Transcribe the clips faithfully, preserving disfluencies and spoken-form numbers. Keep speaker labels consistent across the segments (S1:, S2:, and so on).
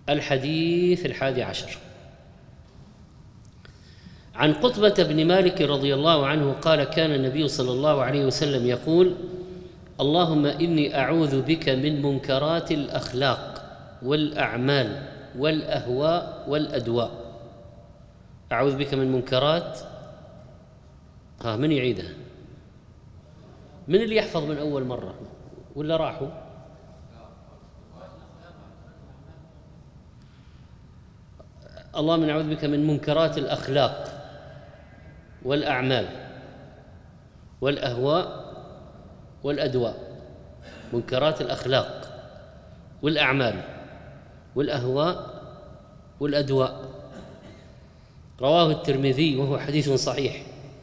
S1: الحديث الحادي عشر. عن قطبة بن مالك رضي الله عنه قال: كان النبي صلى الله عليه وسلم يقول: اللهم إني أعوذ بك من منكرات الأخلاق والأعمال والأهواء والأدواء. أعوذ بك من منكرات. ها من يعيدها؟ من اللي يحفظ من أول مرة ولا راحوا؟ اللهم إني أعوذ بك من منكرات الأخلاق والأعمال والأهواء والأدواء. منكرات الأخلاق والأعمال والأهواء والأدواء. رواه الترمذي وهو حديث صحيح.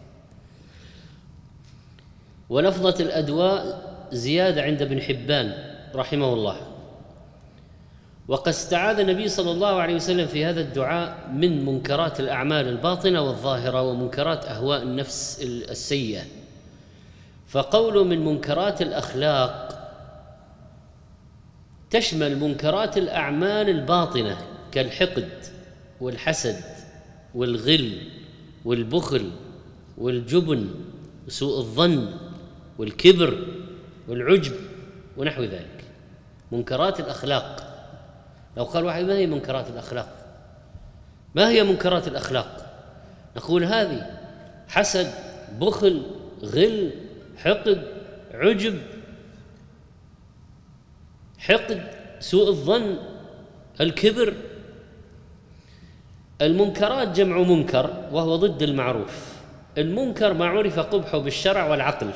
S1: ولفظة الأدواء زيادة عند ابن حبان رحمه الله. وقد استعاذ النبي صلى الله عليه وسلم في هذا الدعاء من منكرات الأعمال الباطنة والظاهرة ومنكرات أهواء النفس السيئة. فقوله من منكرات الأخلاق تشمل منكرات الأعمال الباطنة كالحقد والحسد والغل والبخل والجبن وسوء الظن والكبر والعجب ونحو ذلك. منكرات الأخلاق. لو قال واحد: ما هي منكرات الأخلاق؟ ما هي منكرات الأخلاق؟ نقول: هذه حسد، بخل، غل، حقد، عجب، حقد، سوء الظن، الكبر. المنكرات جمع منكر وهو ضد المعروف. المنكر ما عرف قبحه بالشرع والعقل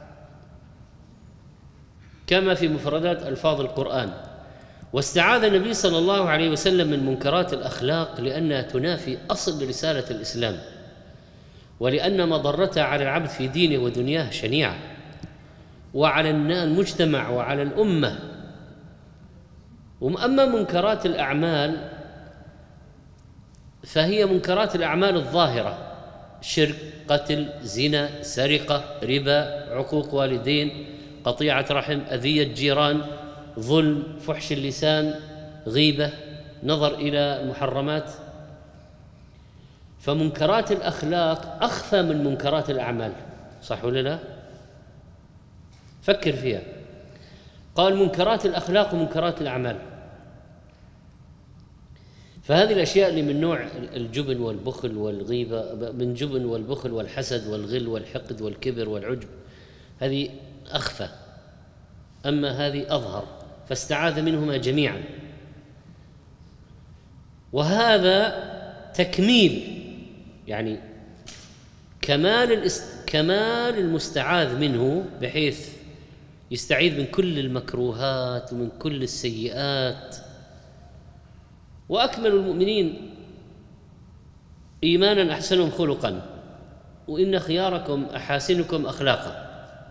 S1: كما في مفردات ألفاظ القرآن. واستعاذ النبي صلى الله عليه وسلم من منكرات الأخلاق لأنها تنافي أصل رسالة الإسلام، ولأن مضرتها على العبد في دينه ودنياه شنيعة، وعلى المجتمع وعلى الأمة. وأما منكرات الأعمال فهي منكرات الأعمال الظاهرة: شرك، قتل، زنا، سرقة، ربا، عقوق والدين، قطيعة رحم، أذية جيران، ظلم، فحش اللسان، غيبة، نظر إلى المحرمات. فمنكرات الأخلاق أخفى من منكرات الأعمال، صح ولا لا؟ فكر فيها. قال منكرات الأخلاق ومنكرات الأعمال. فهذه الأشياء اللي من نوع الجبن والبخل والغيبة، من جبن والبخل والحسد والغل والحقد والكبر والعجب، هذه أخفى، أما هذه أظهر، فاستعاذ منهما جميعا. وهذا تكميل، يعني كمال الاست... كمال المستعاذ منه، بحيث يستعيذ من كل المكروهات ومن كل السيئات. وأكمل المؤمنين إيمانا أحسنهم خلقا، وإن خياركم أحاسنكم أخلاقا.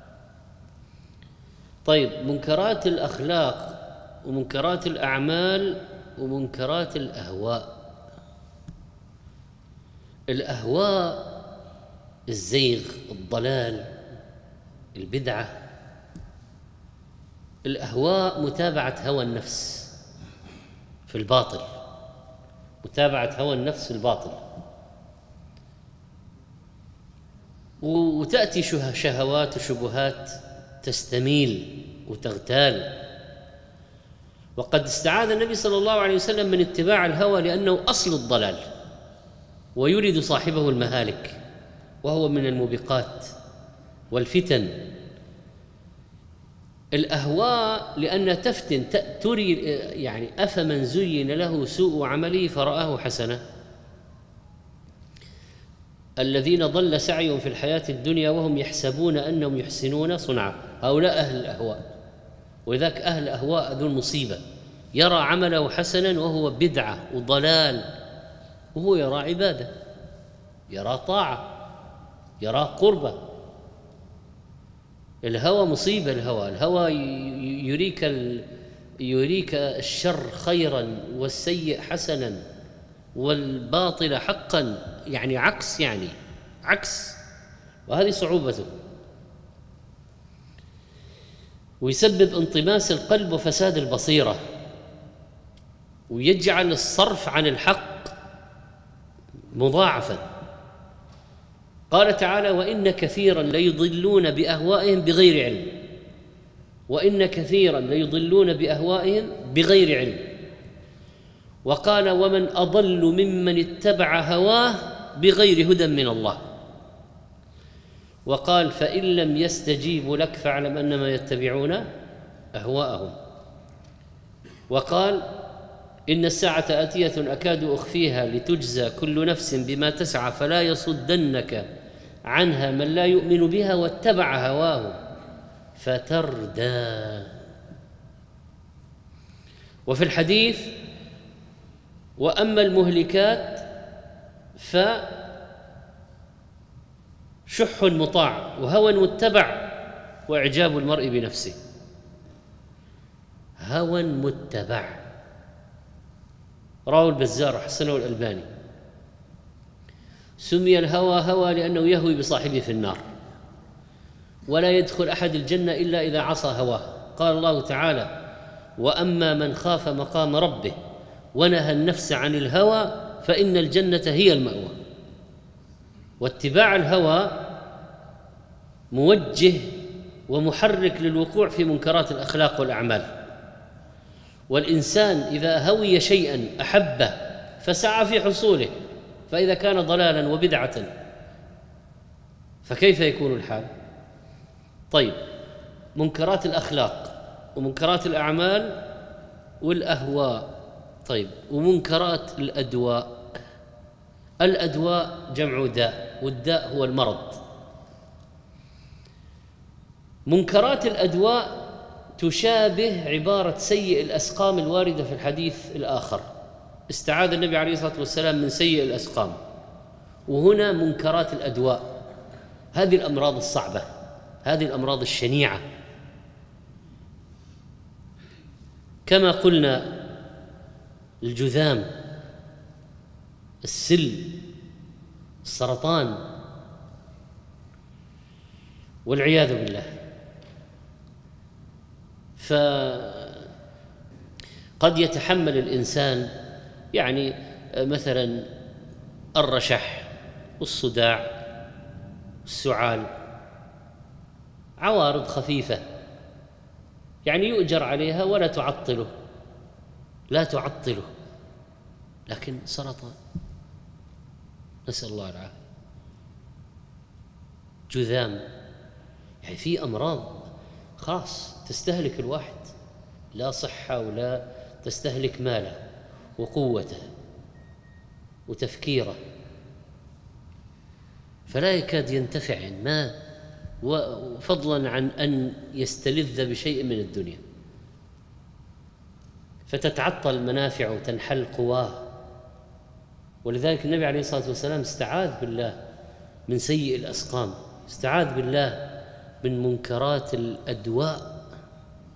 S1: طيب، منكرات الأخلاق ومنكرات الأعمال ومنكرات الأهواء. الأهواء الزيغ، الضلال، البدعة. الأهواء متابعة هوى النفس في الباطل، متابعة هوى النفس في الباطل. وتأتي شهوات وشبهات تستميل وتغتال. وقد استعاذ النبي صلى الله عليه وسلم من اتباع الهوى لأنه أصل الضلال ويرد صاحبه المهالك، وهو من الموبقات والفتن. الأهواء لأنها تفتن، تري، يعني أفمن زين له سوء عمله فرآه حسنة. الذين ضل سعيهم في الحياة الدنيا وهم يحسبون أنهم يحسنون صنعا، هؤلاء أهل الأهواء. ولذلك أهل الأهواء ذو المصيبة، يرى عمله حسنا وهو بدعة وضلال، وهو يرى عبادة، يرى طاعة، يرى قربة. الهوى مصيبة. الهوى الهوى يريك ال... يريك الشر خيرا والسيء حسنا والباطل حقا، يعني عكس، يعني عكس. وهذه صعوبته. ويسبب انطماس القلب وفساد البصيرة. ويجعل الصرف عن الحق مضاعفا. قال تعالى: وإن كثيرا ليضلون بأهوائهم بغير علم، وإن كثيرا ليضلون بأهوائهم بغير علم. وقال: ومن أضل ممن اتبع هواه بغير هدى من الله. وقال: فإن لم يستجيبوا لك فاعلم أنما يتبعون أهواءهم. وقال: إن الساعة آتية أكاد أخفيها لتجزى كل نفس بما تسعى فلا يصدنك عنها من لا يؤمن بها واتبع هواه فتردى. وفي الحديث: وأما المهلكات فشح مطاع وهوى متبع وإعجاب المرء بنفسه. هوى متبع رواه البزار وحسنه الألباني. سمي الهوى هوى لأنه يهوي بصاحبه في النار، ولا يدخل أحد الجنة إلا إذا عصى هواه. قال الله تعالى: وأما من خاف مقام ربه ونهى النفس عن الهوى فإن الجنة هي المأوى. واتباع الهوى موجه ومحرك للوقوع في منكرات الأخلاق والأعمال. والإنسان إذا هوي شيئا أحبه فسعى في حصوله، فإذا كان ضلالا وبدعة فكيف يكون الحال؟ طيب، منكرات الأخلاق ومنكرات الأعمال والأهواء. طيب، ومنكرات الأدواء. الأدواء جمع داء، والداء هو المرض. منكرات الأدواء تشابه عبارة سيء الأسقام الواردة في الحديث الآخر: استعاذ النبي عليه الصلاة والسلام من سيء الأسقام. وهنا منكرات الأدواء، هذه الأمراض الصعبة، هذه الأمراض الشنيعة. كما قلنا: الجذام، السل، السرطان، والعياذ بالله. فقد يتحمل الإنسان يعني مثلا الرشح والصداع والسعال، عوارض خفيفة يعني يؤجر عليها ولا تعطله، لا تعطله، لكن سرطان نسأل الله العافية، جذام، يعني في أمراض خاص تستهلك الواحد، لا صحة ولا تستهلك ماله وقوته وتفكيره، فلا يكاد ينتفع ما وفضلا عن أن يستلذ بشيء من الدنيا، فتتعطل المنافع وتنحل قواه. ولذلك النبي عليه الصلاة والسلام استعاذ بالله من سيء الأسقام، استعاذ بالله من منكرات الأدواء